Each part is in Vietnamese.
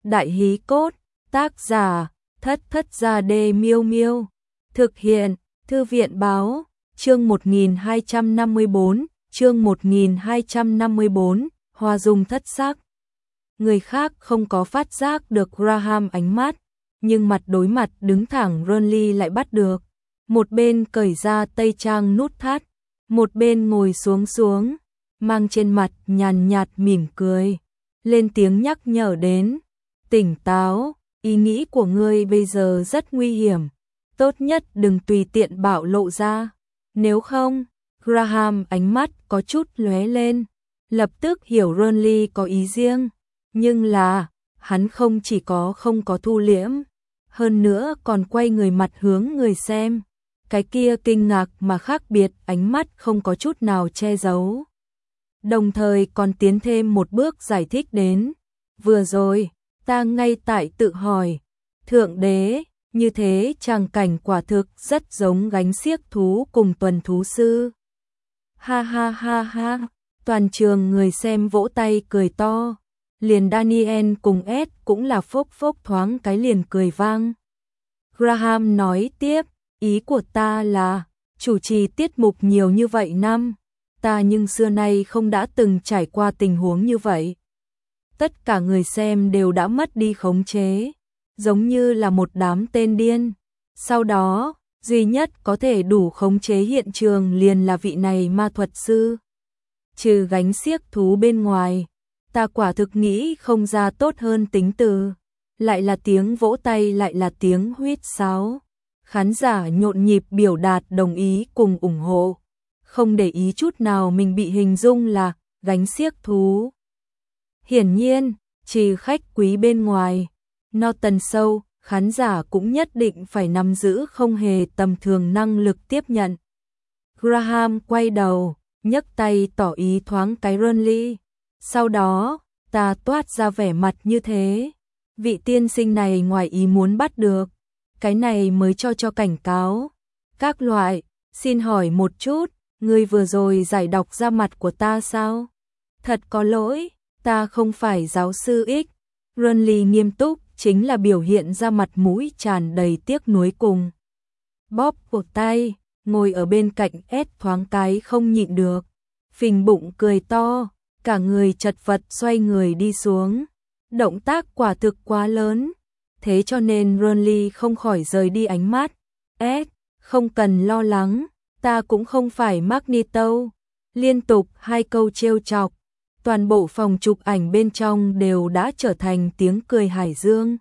Đại hí cốt, tác giả, Thất Thất Gia Đê Miêu Miêu. Thực hiện, Thư viện báo, chương 1254, chương 1254, Hoa dung thất sắc. Người khác không có phát giác được Graham ánh mắt, nhưng mặt đối mặt đứng thẳng Ronly lại bắt được. Một bên cởi ra tây trang nút thắt, một bên ngồi xuống, mang trên mặt nhàn nhạt mỉm cười, lên tiếng nhắc nhở đến. Tỉnh táo, ý nghĩ của ngươi bây giờ rất nguy hiểm, tốt nhất đừng tùy tiện bạo lộ ra, nếu không. Graham ánh mắt có chút lóe lên, lập tức hiểu Ronly có ý riêng, nhưng là, hắn không chỉ không có thu liễm, hơn nữa còn quay người mặt hướng người xem, cái kia kinh ngạc mà khác biệt ánh mắt không có chút nào che giấu. Đồng thời còn tiến thêm một bước giải thích đến, vừa rồi, ta ngay tại tự hỏi, thượng đế, như thế tràng cảnh quả thực rất giống gánh xiếc thú cùng tuần thú sư. Ha ha ha ha, toàn trường người xem vỗ tay cười to, liền Daniel cùng Ed cũng là phốc phốc thoáng cái liền cười vang. Graham nói tiếp, ý của ta là, chủ trì tiết mục nhiều như vậy năm, ta nhưng xưa nay không đã từng trải qua tình huống như vậy. Tất cả người xem đều đã mất đi khống chế, giống như là một đám tên điên. Sau đó, duy nhất có thể đủ khống chế hiện trường liền là vị này ma thuật sư. Trừ gánh xiếc thú bên ngoài, ta quả thực nghĩ không ra tốt hơn tính từ. Lại là tiếng vỗ tay, lại là tiếng huýt sáo. Khán giả nhộn nhịp biểu đạt đồng ý cùng ủng hộ, không để ý chút nào mình bị hình dung là gánh xiếc thú. Hiển nhiên, trừ khách quý bên ngoài, Norton Show, khán giả cũng nhất định phải nắm giữ không hề tầm thường năng lực tiếp nhận. Graham quay đầu, nhấc tay tỏ ý thoáng cái Ronly. Sau đó, ta toát ra vẻ mặt như thế. Vị tiên sinh này ngoài ý muốn bắt được. Cái này mới cho cảnh cáo. Các loại, xin hỏi một chút, ngươi vừa rồi giải đọc ra mặt của ta sao? Thật có lỗi, ta không phải giáo sư X. Ronly nghiêm túc, chính là biểu hiện ra mặt mũi tràn đầy tiếc nuối cùng. Bóp cổ tay, ngồi ở bên cạnh Ed thoáng cái không nhịn được. Phình bụng cười to, cả người chật vật xoay người đi xuống. Động tác quả thực quá lớn, thế cho nên Ronly không khỏi rời đi ánh mắt. Ed, không cần lo lắng, ta cũng không phải Magneto. Liên tục hai câu trêu chọc, toàn bộ phòng chụp ảnh bên trong đều đã trở thành tiếng cười hải dương.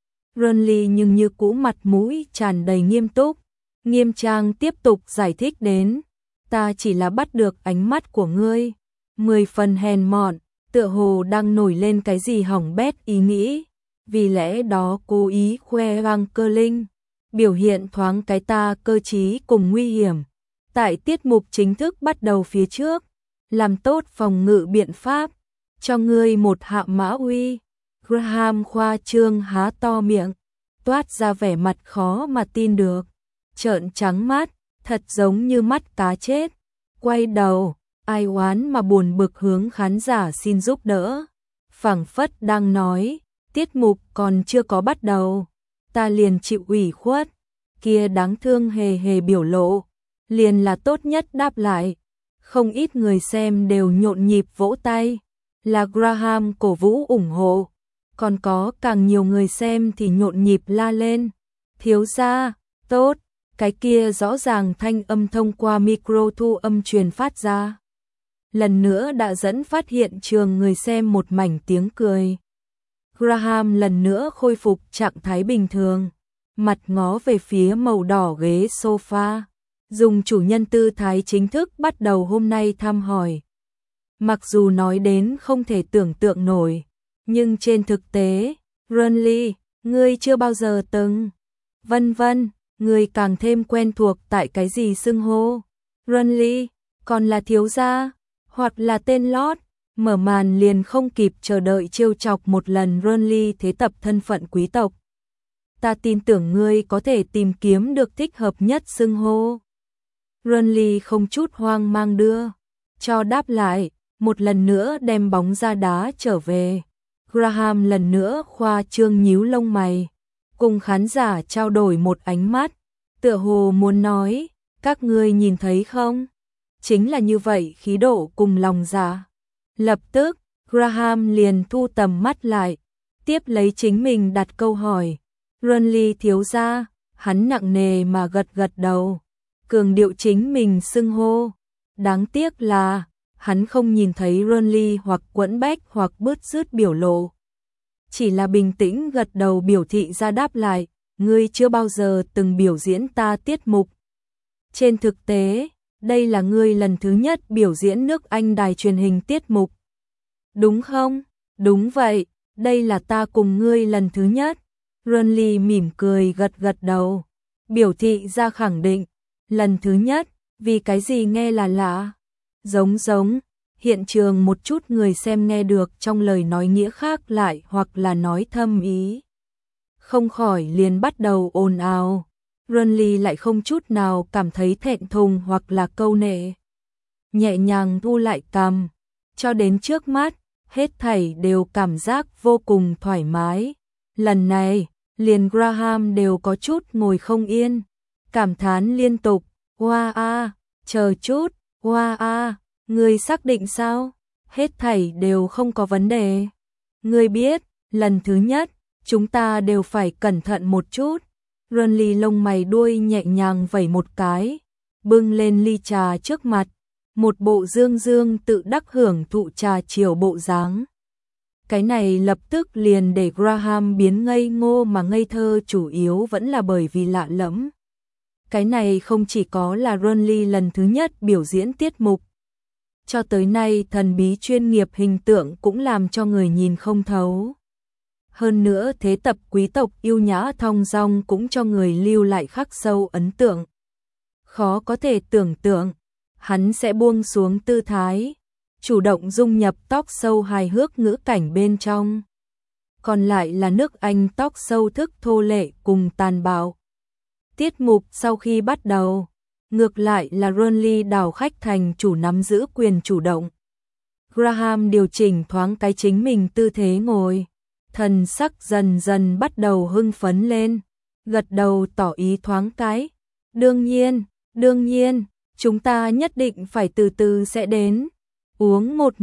Ronly nhưng như cũ mặt mũi tràn đầy nghiêm túc, nghiêm trang tiếp tục giải thích đến, ta chỉ là bắt được ánh mắt của ngươi, 10 phần hèn mọn, tựa hồ đang nổi lên cái gì hỏng bét ý nghĩ, vì lẽ đó cố ý khoe khoang cơ linh, biểu hiện thoáng cái ta cơ trí cùng nguy hiểm. Tại tiết mục chính thức bắt đầu phía trước, làm tốt phòng ngự biện pháp, cho ngươi một hạ mã uy. Graham khoa trương há to miệng, toát ra vẻ mặt khó mà tin được, trợn trắng mắt, thật giống như mắt cá chết. Quay đầu, ai oán mà buồn bực hướng khán giả xin giúp đỡ, phảng phất đang nói, tiết mục còn chưa có bắt đầu, ta liền chịu ủy khuất. Kia đáng thương hề hề biểu lộ, liền là tốt nhất đáp lại. Không ít người xem đều nhộn nhịp vỗ tay, là Graham cổ vũ ủng hộ, còn có càng nhiều người xem thì nhộn nhịp la lên, thiếu gia, tốt. Cái kia rõ ràng thanh âm thông qua micro thu âm truyền phát ra, lần nữa đã dẫn phát hiện trường người xem một mảnh tiếng cười. Graham lần nữa khôi phục trạng thái bình thường, mặt ngó về phía màu đỏ ghế sofa, dùng chủ nhân tư thái chính thức bắt đầu hôm nay thăm hỏi. Mặc dù nói đến không thể tưởng tượng nổi, nhưng trên thực tế, Ronly, ngươi chưa bao giờ từng, vân vân, ngươi càng thêm quen thuộc tại cái gì xưng hô. Ronly, còn là thiếu gia, hoặc là tên lót, mở màn liền không kịp chờ đợi trêu chọc một lần Ronly thế tập thân phận quý tộc. Ta tin tưởng ngươi có thể tìm kiếm được thích hợp nhất xưng hô. Ronly không chút hoang mang đưa cho đáp lại, một lần nữa đem bóng ra đá trở về. Graham lần nữa khoa trương nhíu lông mày, cùng khán giả trao đổi một ánh mắt, tựa hồ muốn nói, các ngươi nhìn thấy không? Chính là như vậy khí độ cùng lòng dạ. Lập tức, Graham liền thu tầm mắt lại, tiếp lấy chính mình đặt câu hỏi. Renly thiếu gia, hắn nặng nề mà gật gật đầu, cường điệu chính mình xưng hô. Đáng tiếc là, hắn không nhìn thấy Renly hoặc quẫn bách hoặc bứt rứt biểu lộ. Chỉ là bình tĩnh gật đầu biểu thị ra đáp lại, ngươi chưa bao giờ từng biểu diễn ta tiết mục. Trên thực tế, đây là ngươi lần thứ nhất biểu diễn nước Anh đài truyền hình tiết mục. Đúng không? Đúng vậy, đây là ta cùng ngươi lần thứ nhất. Renly mỉm cười gật gật đầu, biểu thị ra khẳng định, lần thứ nhất, vì cái gì nghe là lạ. Giống, hiện trường một chút người xem nghe được trong lời nói nghĩa khác lại hoặc là nói thâm ý. Không khỏi liền bắt đầu ồn ào. Renly lại không chút nào cảm thấy thẹn thùng hoặc là câu nệ. Nhẹ nhàng thu lại cằm, cho đến trước mắt, hết thảy đều cảm giác vô cùng thoải mái. Lần này, liền Graham đều có chút ngồi không yên, cảm thán liên tục, "Wow a, chờ chút, wow a, ngươi xác định sao? Hết thảy đều không có vấn đề. Ngươi biết, lần thứ nhất, chúng ta đều phải cẩn thận một chút." Renly lông mày đuôi nhẹ nhàng vẩy một cái, bưng lên ly trà trước mặt, một bộ dương dương tự đắc hưởng thụ trà chiều bộ dáng. Cái này lập tức liền để Graham biến ngây ngô mà ngây thơ, chủ yếu vẫn là bởi vì lạ lẫm. Cái này không chỉ có là Renly lần thứ nhất biểu diễn tiết mục. Cho tới nay thần bí chuyên nghiệp hình tượng cũng làm cho người nhìn không thấu. Hơn nữa thế tập quý tộc yêu nhã thong dong cũng cho người lưu lại khắc sâu ấn tượng. Khó có thể tưởng tượng, hắn sẽ buông xuống tư thái, chủ động dung nhập talk show hài hước ngữ cảnh bên trong. Còn lại là nước Anh talk show thức thô lệ cùng tàn bạo. Tiết mục sau khi bắt đầu, ngược lại là Renly đảo khách thành chủ nắm giữ quyền chủ động. Graham điều chỉnh thoáng cái chính mình tư thế ngồi, thần sắc dần dần bắt đầu hưng phấn lên, gật đầu tỏ ý thoáng cái. Đương nhiên, chúng ta nhất định phải từ từ sẽ đến. Uống một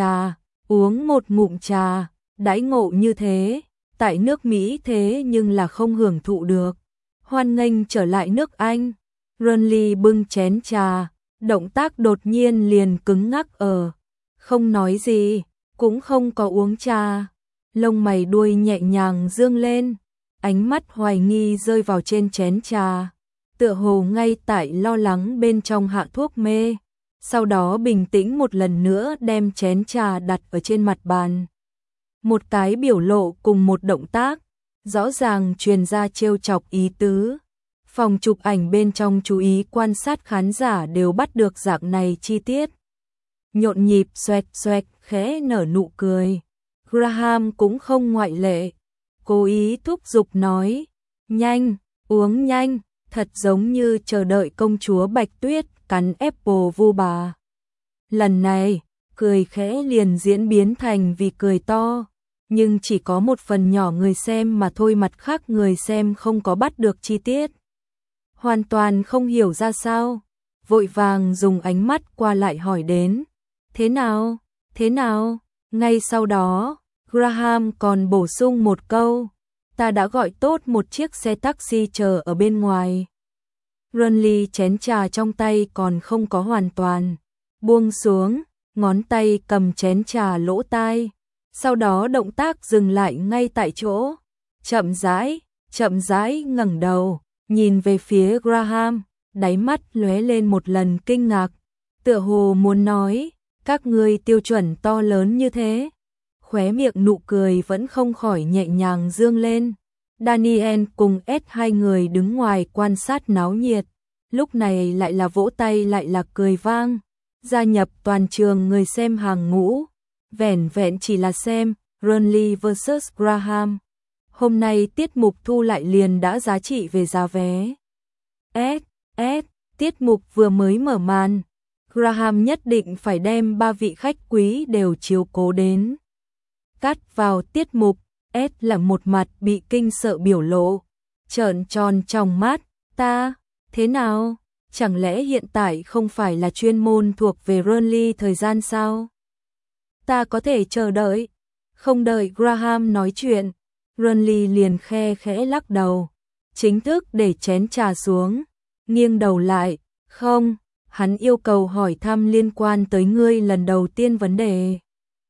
ngụm trà, đãi ngộ như thế, tại nước Mỹ thế nhưng là không hưởng thụ được. Hoan nghênh trở lại nước Anh. Renly bưng chén trà, động tác đột nhiên liền cứng ngắc không nói gì, cũng không có uống trà. Lông mày đuôi nhẹ nhàng dương lên, ánh mắt hoài nghi rơi vào trên chén trà, tựa hồ ngay tại lo lắng bên trong hạ thuốc mê. Sau đó bình tĩnh một lần nữa đem chén trà đặt ở trên mặt bàn. Một cái biểu lộ cùng một động tác, rõ ràng truyền ra trêu chọc ý tứ. Phòng chụp ảnh bên trong chú ý quan sát khán giả đều bắt được dạng này chi tiết. Nhộn nhịp xoẹt xoẹt khẽ nở nụ cười. Graham cũng không ngoại lệ, cố ý thúc giục nói, nhanh, uống nhanh, thật giống như chờ đợi công chúa Bạch Tuyết cắn apple vu bà. Lần này, cười khẽ liền diễn biến thành vì cười to, nhưng chỉ có một phần nhỏ người xem mà thôi, mặt khác người xem không có bắt được chi tiết. Hoàn toàn không hiểu ra sao, vội vàng dùng ánh mắt qua lại hỏi đến, thế nào? Ngay sau đó, Graham còn bổ sung một câu, ta đã gọi tốt một chiếc xe taxi chờ ở bên ngoài. Renly chén trà trong tay còn không có hoàn toàn buông xuống, ngón tay cầm chén trà lỗ tai, sau đó động tác dừng lại ngay tại chỗ, chậm rãi ngẩng đầu, nhìn về phía Graham, đáy mắt lóe lên một lần kinh ngạc, tựa hồ muốn nói, các ngươi tiêu chuẩn to lớn như thế. Khóe miệng nụ cười vẫn không khỏi nhẹ nhàng dương lên. Daniel cùng S hai người đứng ngoài quan sát náo nhiệt, lúc này lại là vỗ tay lại là cười vang, gia nhập toàn trường người xem hàng ngũ. Vẻn vẹn chỉ là xem Renly vs Graham, hôm nay tiết mục thu lại liền đã giá trị về giá vé. Tiết mục vừa mới mở màn, Graham nhất định phải đem ba vị khách quý đều chiếu cố đến. Cắt vào tiết mục, S là một mặt bị kinh sợ biểu lộ, trợn tròn trong mắt, ta, thế nào? Chẳng lẽ hiện tại không phải là chuyên môn thuộc về Burnley thời gian sao? Ta có thể chờ đợi. Không đợi Graham nói chuyện, Burnley liền khe khẽ lắc đầu, chính thức để chén trà xuống, nghiêng đầu lại, không, hắn yêu cầu hỏi thăm liên quan tới ngươi lần đầu tiên vấn đề.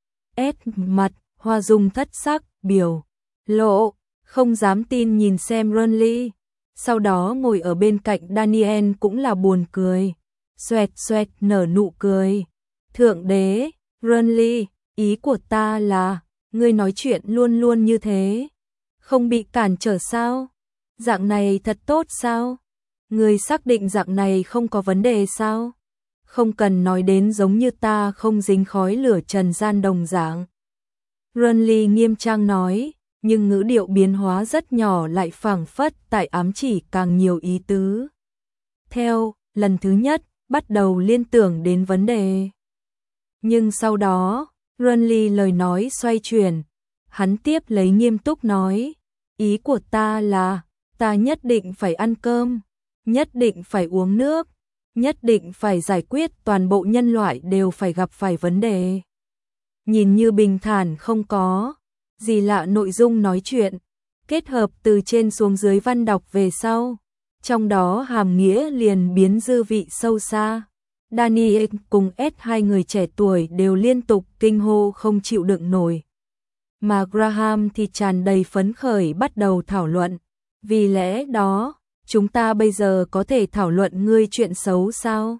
Mặt, Hoa Dung thất sắc, biểu lộ, không dám tin nhìn xem Burnley. Sau đó ngồi ở bên cạnh Daniel cũng là buồn cười, xoẹt xoẹt nở nụ cười. Thượng đế, Burnley, ý của ta là, ngươi nói chuyện luôn luôn như thế, không bị cản trở sao? Dạng này thật tốt sao? Ngươi xác định dạng này không có vấn đề sao? Không cần nói đến giống như ta không dính khói lửa trần gian đồng dạng. Burnley nghiêm trang nói, nhưng ngữ điệu biến hóa rất nhỏ lại phảng phất tại ám chỉ càng nhiều ý tứ. Theo, lần thứ nhất, bắt đầu liên tưởng đến vấn đề. Nhưng sau đó, Burnley lời nói xoay chuyển, hắn tiếp lấy nghiêm túc nói, ý của ta là, ta nhất định phải ăn cơm, nhất định phải uống nước, nhất định phải giải quyết toàn bộ nhân loại đều phải gặp phải vấn đề. Nhìn như bình thản không có gì lạ nội dung nói chuyện, kết hợp từ trên xuống dưới văn đọc về sau, trong đó hàm nghĩa liền biến dư vị sâu xa. Daniel cùng S hai người trẻ tuổi đều liên tục kinh hô không chịu đựng nổi. Mà Graham thì tràn đầy phấn khởi bắt đầu thảo luận. Vì lẽ đó, chúng ta bây giờ có thể thảo luận ngươi chuyện xấu sao?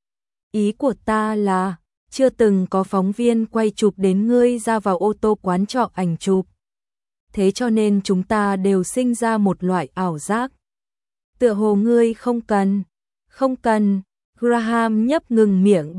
Ý của ta là, chưa từng có phóng viên quay chụp đến ngươi ra vào ô tô quán trọ ảnh chụp. Thế cho nên chúng ta đều sinh ra một loại ảo giác. Tựa hồ ngươi không cần. Graham nhấp ngừng miệng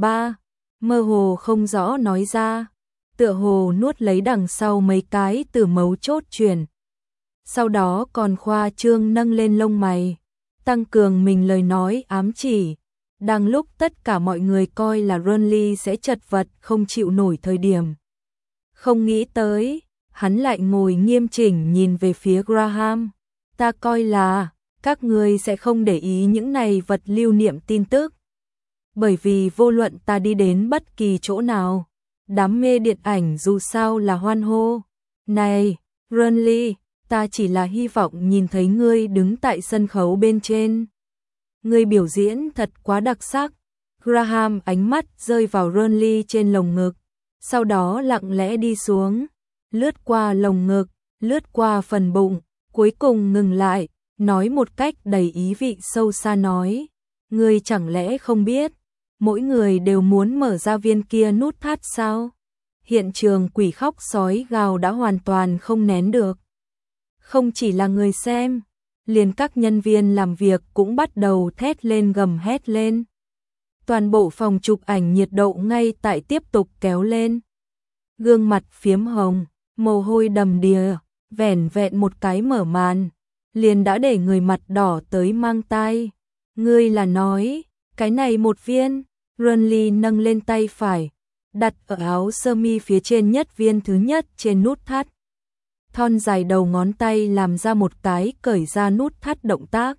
mơ hồ không rõ nói ra, tựa hồ nuốt lấy đằng sau mấy cái từ mấu chốt truyền. Sau đó còn khoa trương nâng lên lông mày, tăng cường mình lời nói ám chỉ, đang lúc tất cả mọi người coi là Burnley sẽ chật vật không chịu nổi thời điểm. Không nghĩ tới, hắn lại ngồi nghiêm chỉnh nhìn về phía Graham, ta coi là, các ngươi sẽ không để ý những này vật lưu niệm tin tức. Bởi vì vô luận ta đi đến bất kỳ chỗ nào, đám mê điện ảnh dù sao là hoan hô. Này, Burnley, ta chỉ là hy vọng nhìn thấy ngươi đứng tại sân khấu bên trên. Ngươi biểu diễn thật quá đặc sắc. Graham ánh mắt rơi vào Burnley trên lồng ngực, sau đó lặng lẽ đi xuống, lướt qua lồng ngực, lướt qua phần bụng, cuối cùng ngừng lại, nói một cách đầy ý vị sâu xa nói, ngươi chẳng lẽ không biết, mỗi người đều muốn mở ra viên kia nút thắt sao? Hiện trường quỷ khóc sói gào đã hoàn toàn không nén được. Không chỉ là người xem, liền các nhân viên làm việc cũng bắt đầu thét lên gầm hét lên. Toàn bộ phòng chụp ảnh nhiệt độ ngay tại tiếp tục kéo lên. Gương mặt phiếm hồng, mồ hôi đầm đìa, vẻn vẹn một cái mở màn, liền đã để người mặt đỏ tới mang tai. Ngươi là nói, cái này một viên. Burnley nâng lên tay phải, đặt ở áo sơ mi phía trên nhất viên thứ nhất trên nút thắt. Thon dài đầu ngón tay làm ra một cái cởi ra nút thắt động tác.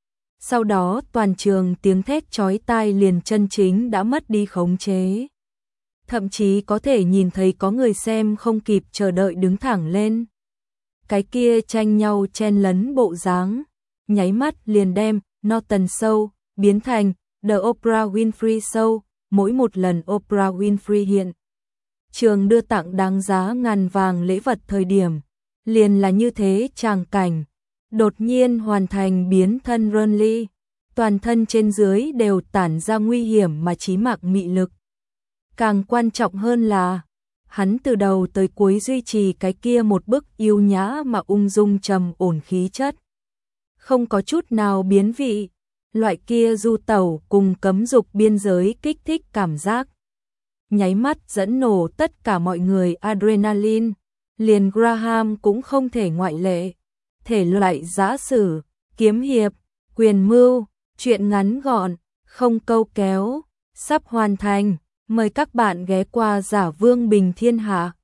Sau đó toàn trường tiếng thét chói tai liền chân chính đã mất đi khống chế. Thậm chí có thể nhìn thấy có người xem không kịp chờ đợi đứng thẳng lên. Cái kia tranh nhau chen lấn bộ dáng, nháy mắt liền đem Norton Show biến thành The Oprah Winfrey Show, mỗi một lần Oprah Winfrey hiện trường đưa tặng đáng giá ngàn vàng lễ vật thời điểm, liền là như thế tràng cảnh, đột nhiên hoàn thành biến thân Burnley, toàn thân trên dưới đều tản ra nguy hiểm mà chí mạng mị lực. Càng quan trọng hơn là, hắn từ đầu tới cuối duy trì cái kia một bức yêu nhã mà ung dung trầm ổn khí chất. Không có chút nào biến vị. Loại kia du tẩu cùng cấm dục biên giới kích thích cảm giác. Nháy mắt dẫn nổ tất cả mọi người adrenaline, liền Graham cũng không thể ngoại lệ. Thể loại giã sử, kiếm hiệp, quyền mưu, truyện ngắn gọn, không câu kéo, sắp hoàn thành. Mời các bạn ghé qua Giả Vương Bình Thiên Hạ.